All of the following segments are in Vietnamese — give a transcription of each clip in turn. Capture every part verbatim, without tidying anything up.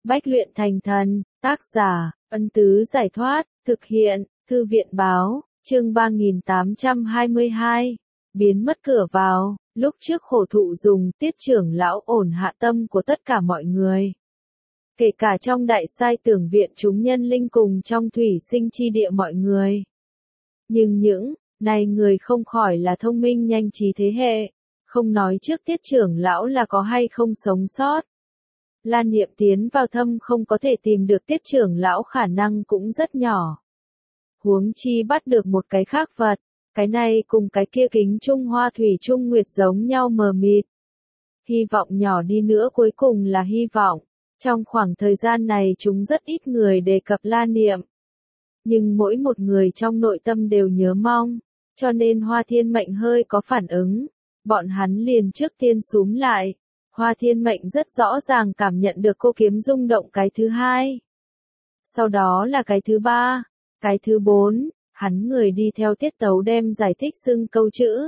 Bách luyện thành thần, tác giả, Ân Tứ Giải Thoát, thực hiện, Thư viện Báo, chương ba nghìn tám trăm hai mươi hai, biến mất cửa vào, lúc trước khổ thụ dùng Tiết trưởng lão ổn hạ tâm của tất cả mọi người. Kể cả trong đại sai tưởng viện chúng nhân linh cùng trong thủy sinh chi địa mọi người. Nhưng những, này người không khỏi là thông minh nhanh trí thế hệ, không nói trước Tiết trưởng lão là có hay không sống sót. Lan Niệm tiến vào thâm không có thể tìm được Tiết trưởng lão khả năng cũng rất nhỏ. Huống chi bắt được một cái khác vật, cái này cùng cái kia kính Trung Hoa thủy trung nguyệt giống nhau mờ mịt. Hy vọng nhỏ đi nữa cuối cùng là hy vọng. Trong khoảng thời gian này chúng rất ít người đề cập Lan Niệm. Nhưng mỗi một người trong nội tâm đều nhớ mong, cho nên Hoa Thiên Mệnh hơi có phản ứng. Bọn hắn liền trước tiên xúm lại. Hoa Thiên Mệnh rất rõ ràng cảm nhận được cô kiếm rung động cái thứ hai. Sau đó là cái thứ ba, cái thứ bốn, hắn người đi theo tiết tấu đem giải thích xưng câu chữ.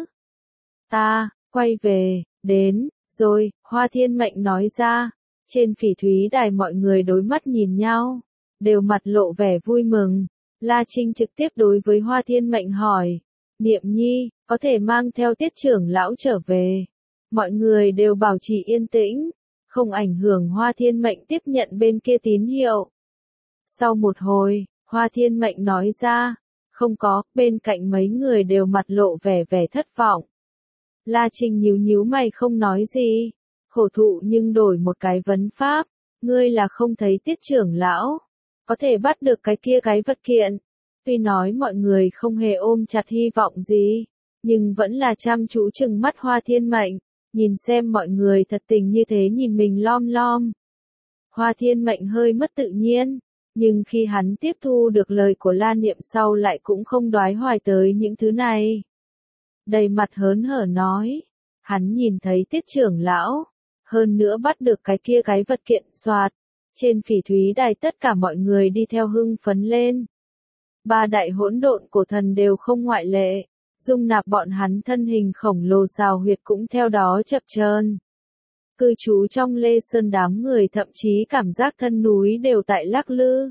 Ta, quay về, đến, rồi, Hoa Thiên Mệnh nói ra. Trên phỉ thúy đài mọi người đối mắt nhìn nhau, đều mặt lộ vẻ vui mừng. La Trinh trực tiếp đối với Hoa Thiên Mệnh hỏi, Niệm Nhi, có thể mang theo Tiết trưởng lão trở về. Mọi người đều bảo trì yên tĩnh, không ảnh hưởng Hoa Thiên Mệnh tiếp nhận bên kia tín hiệu. Sau một hồi, Hoa Thiên Mệnh nói ra, không có, bên cạnh mấy người đều mặt lộ vẻ vẻ thất vọng. La Trinh nhíu nhíu mày không nói gì. Khổ thụ nhưng đổi một cái vấn pháp, ngươi là không thấy Tiết trưởng lão, có thể bắt được cái kia cái vật kiện. Tuy nói mọi người không hề ôm chặt hy vọng gì, nhưng vẫn là chăm chú chừng mắt Hoa Thiên Mệnh, nhìn xem mọi người thật tình như thế nhìn mình lom lom. Hoa Thiên Mệnh hơi mất tự nhiên, nhưng khi hắn tiếp thu được lời của Lan Niệm sau lại cũng không đoái hoài tới những thứ này. Đầy mặt hớn hở nói, hắn nhìn thấy Tiết trưởng lão. Hơn nữa bắt được cái kia cái vật kiện soạt. Trên phỉ thúy đài tất cả mọi người đi theo hưng phấn lên. Ba đại hỗn độn cổ thần đều không ngoại lệ. Dung nạp bọn hắn thân hình khổng lồ xào huyệt cũng theo đó chập chờn. Cư trú trong Lê Sơn đám người thậm chí cảm giác thân núi đều tại lắc lư.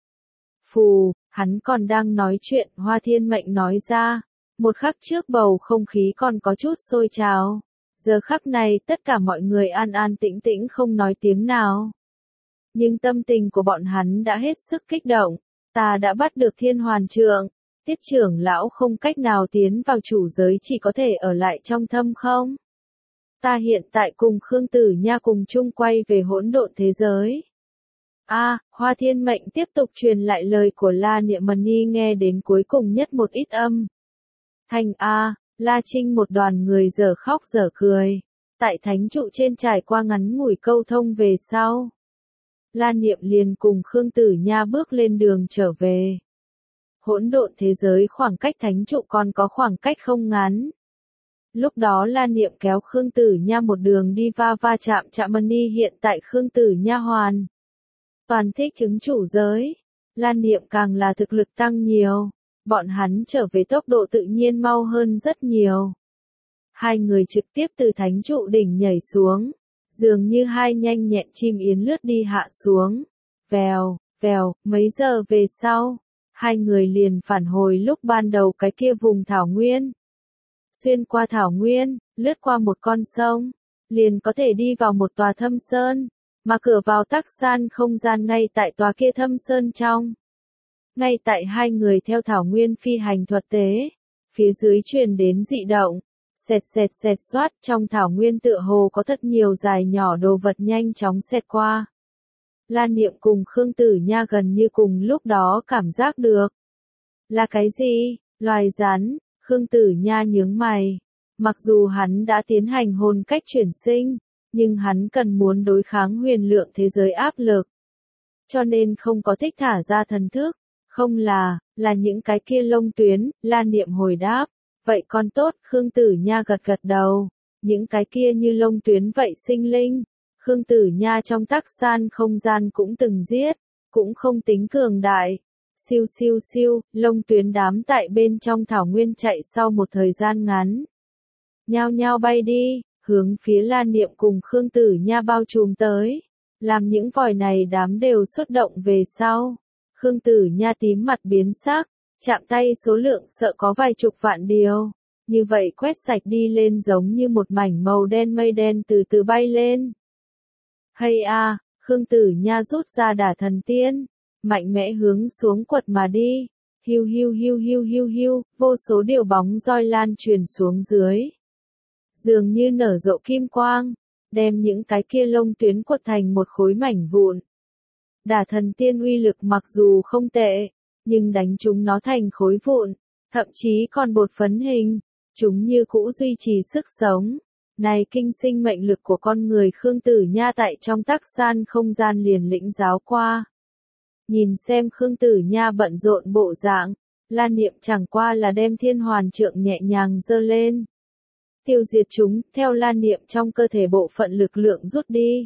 Phù, hắn còn đang nói chuyện, Hoa Thiên Mệnh nói ra. Một khắc trước bầu không khí còn có chút sôi trào. Giờ khắc này tất cả mọi người an an tĩnh tĩnh không nói tiếng nào. Nhưng tâm tình của bọn hắn đã hết sức kích động. Ta đã bắt được Thiên Hoàn Trượng. Tiết trưởng lão không cách nào tiến vào chủ giới, chỉ có thể ở lại trong thâm không. Ta hiện tại cùng Khương Tử Nha cùng chung quay về hỗn độn thế giới. A, à, Hoa Thiên Mệnh tiếp tục truyền lại lời của La Niệm Mani nghe đến cuối cùng nhất một ít âm. Thành A. À, La Trinh một đoàn người dở khóc dở cười. Tại thánh trụ trên trải qua ngắn ngủi câu thông về sau. La Niệm liền cùng Khương Tử Nha bước lên đường trở về. Hỗn độn thế giới khoảng cách thánh trụ còn có khoảng cách không ngắn. Lúc đó La Niệm kéo Khương Tử Nha một đường đi va va chạm chạm mani hiện tại Khương Tử Nha hoàn. Toàn thích chứng chủ giới. La Niệm càng là thực lực tăng nhiều. Bọn hắn trở về tốc độ tự nhiên mau hơn rất nhiều. Hai người trực tiếp từ thánh trụ đỉnh nhảy xuống. Dường như hai nhanh nhẹn chim yến lướt đi hạ xuống. Vèo, vèo, mấy giờ về sau. Hai người liền phản hồi lúc ban đầu cái kia vùng thảo nguyên. Xuyên qua thảo nguyên, lướt qua một con sông. Liền có thể đi vào một tòa thâm sơn. Mà cửa vào tắc san không gian ngay tại tòa kia thâm sơn trong. Ngay tại hai người theo thảo nguyên phi hành thuật tế, phía dưới truyền đến dị động, xẹt xẹt xẹt xoát trong thảo nguyên tựa hồ có thật nhiều dài nhỏ đồ vật nhanh chóng xẹt qua. Lan Niệm cùng Khương Tử Nha gần như cùng lúc đó cảm giác được. Là cái gì? Loài rắn, Khương Tử Nha nhướng mày. Mặc dù hắn đã tiến hành hồn cách chuyển sinh, nhưng hắn cần muốn đối kháng huyền lượng thế giới áp lực. Cho nên không có thích thả ra thần thức. Không là, là những cái kia lông tuyến, Lan Niệm hồi đáp. Vậy con tốt, Khương Tử Nha gật gật đầu. Những cái kia như lông tuyến vậy sinh linh. Khương Tử Nha trong tắc san không gian cũng từng giết, cũng không tính cường đại. Siêu siêu siêu, lông tuyến đám tại bên trong thảo nguyên chạy sau một thời gian ngắn. Nhao nhao bay đi, hướng phía Lan Niệm cùng Khương Tử Nha bao trùm tới. làm những vòi này đám đều xuất động về sau. Khương Tử Nha tím mặt biến sắc, chạm tay số lượng sợ có vài chục vạn điều. Như vậy quét sạch đi lên giống như một mảnh màu đen mây đen từ từ bay lên. Hay a, Khương Tử Nha rút ra đả thần tiên, mạnh mẽ hướng xuống quật mà đi. Hiu hiu hiu hiu hiu hiu, vô số điều bóng roi lan truyền xuống dưới. Dường như nở rộ kim quang, đem những cái kia lông tuyến quật thành một khối mảnh vụn. Đả thần tiên uy lực mặc dù không tệ, nhưng đánh chúng nó thành khối vụn, thậm chí còn bột phấn hình, chúng như cũ duy trì sức sống. Này kinh sinh mệnh lực của con người Khương Tử Nha tại trong tắc san không gian liền lĩnh giáo qua. Nhìn xem Khương Tử Nha bận rộn bộ dạng, Lan Niệm chẳng qua là đem thiên hoàn trượng nhẹ nhàng giơ lên. Tiêu diệt chúng, theo Lan Niệm trong cơ thể bộ phận lực lượng rút đi.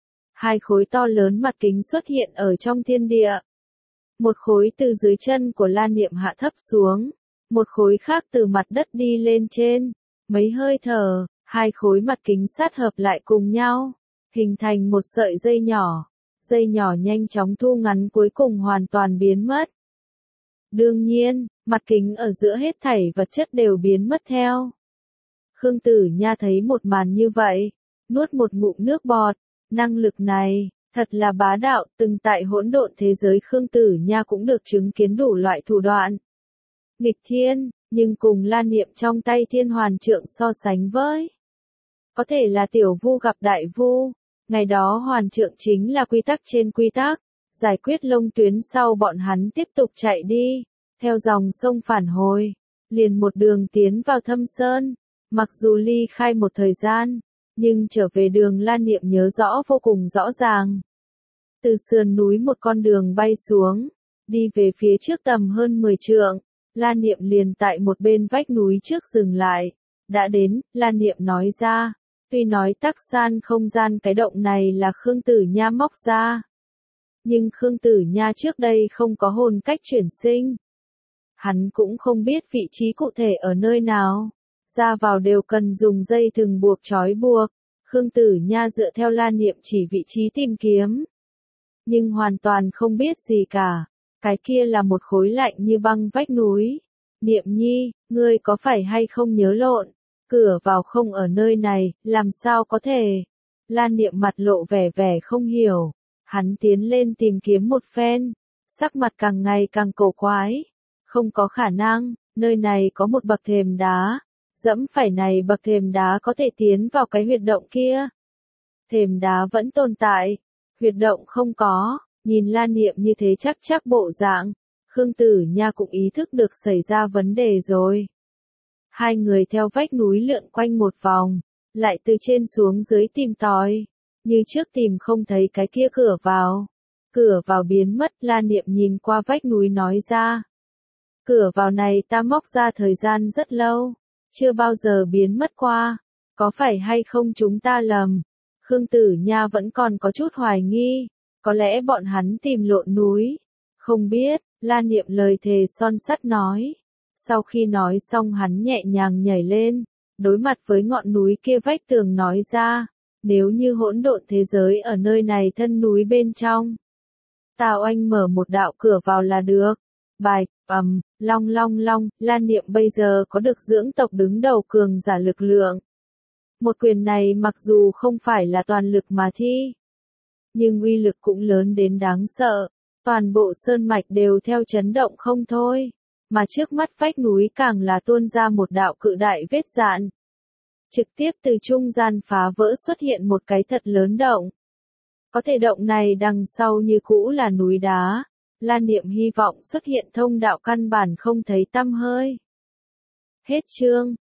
Hai khối to lớn mặt kính xuất hiện ở trong thiên địa. Một khối từ dưới chân của Lan Niệm hạ thấp xuống, một khối khác từ mặt đất đi lên trên. Mấy hơi thở, hai khối mặt kính sát hợp lại cùng nhau, hình thành một sợi dây nhỏ. Dây nhỏ nhanh chóng thu ngắn cuối cùng hoàn toàn biến mất. Đương nhiên, mặt kính ở giữa hết thảy vật chất đều biến mất theo. Khương Tử Nha thấy một màn như vậy, nuốt một ngụm nước bọt, năng lực này, thật là bá đạo, từng tại hỗn độn thế giới Khương Tử Nha cũng được chứng kiến đủ loại thủ đoạn. Nghịch thiên, nhưng cùng Lan Niệm trong tay thiên hoàn trượng so sánh với. Có thể là tiểu vu gặp đại vu. Ngày đó hoàn trượng chính là quy tắc trên quy tắc, giải quyết lông tuyến sau bọn hắn tiếp tục chạy đi, theo dòng sông phản hồi, liền một đường tiến vào thâm sơn, mặc dù ly khai một thời gian, nhưng trở về đường Lan Niệm nhớ rõ vô cùng rõ ràng. Từ sườn núi một con đường bay xuống, đi về phía trước tầm hơn mười trượng, Lan Niệm liền tại một bên vách núi trước dừng lại, đã đến, Lan Niệm nói ra. Tuy nói tắc san không gian cái động này là Khương Tử Nha móc ra. Nhưng Khương Tử Nha trước đây không có hồn cách chuyển sinh. Hắn cũng không biết vị trí cụ thể ở nơi nào. Ra vào đều cần dùng dây thừng buộc trói buộc. Khương Tử Nha dựa theo Lan Niệm chỉ vị trí tìm kiếm. Nhưng hoàn toàn không biết gì cả. Cái kia là một khối lạnh như băng vách núi. Niệm nhi, ngươi có phải hay không nhớ lộn? Cửa vào không ở nơi này, làm sao có thể? Lan Niệm mặt lộ vẻ vẻ không hiểu. Hắn tiến lên tìm kiếm một phen, sắc mặt càng ngày càng cổ quái. Không có khả năng, nơi này có một bậc thềm đá. Dẫm phải này bậc thềm đá có thể tiến vào cái huyệt động kia. Thềm đá vẫn tồn tại, huyệt động không có. Nhìn Lan Niệm như thế chắc chắc bộ dạng, Khương Tử Nha cũng ý thức được xảy ra vấn đề rồi. Hai người theo vách núi lượn quanh một vòng, lại từ trên xuống dưới tìm tòi, như trước tìm không thấy cái kia cửa vào. Cửa vào biến mất, Lan Niệm nhìn qua vách núi nói ra. Cửa vào này ta móc ra thời gian rất lâu, chưa bao giờ biến mất qua, có phải hay không chúng ta lầm? Khương Tử Nha vẫn còn có chút hoài nghi, có lẽ bọn hắn tìm lộn núi, không biết, Lan Niệm lời thề son sắt nói. Sau khi nói xong hắn nhẹ nhàng nhảy lên, đối mặt với ngọn núi kia vách tường nói ra, nếu như hỗn độn thế giới ở nơi này thân núi bên trong. Tào Anh mở một đạo cửa vào là được. Bài, ầm, long long long, Lan Niệm bây giờ có được dưỡng tộc đứng đầu cường giả lực lượng. Một quyền này mặc dù không phải là toàn lực mà thi, nhưng uy lực cũng lớn đến đáng sợ, toàn bộ sơn mạch đều theo chấn động không thôi. Mà trước mắt vách núi càng là tuôn ra một đạo cự đại vết dạn. Trực tiếp từ trung gian phá vỡ xuất hiện một cái thật lớn động. Có thể động này đằng sau như cũ là núi đá. Lan Niệm hy vọng xuất hiện thông đạo căn bản không thấy tăm hơi. Hết chương.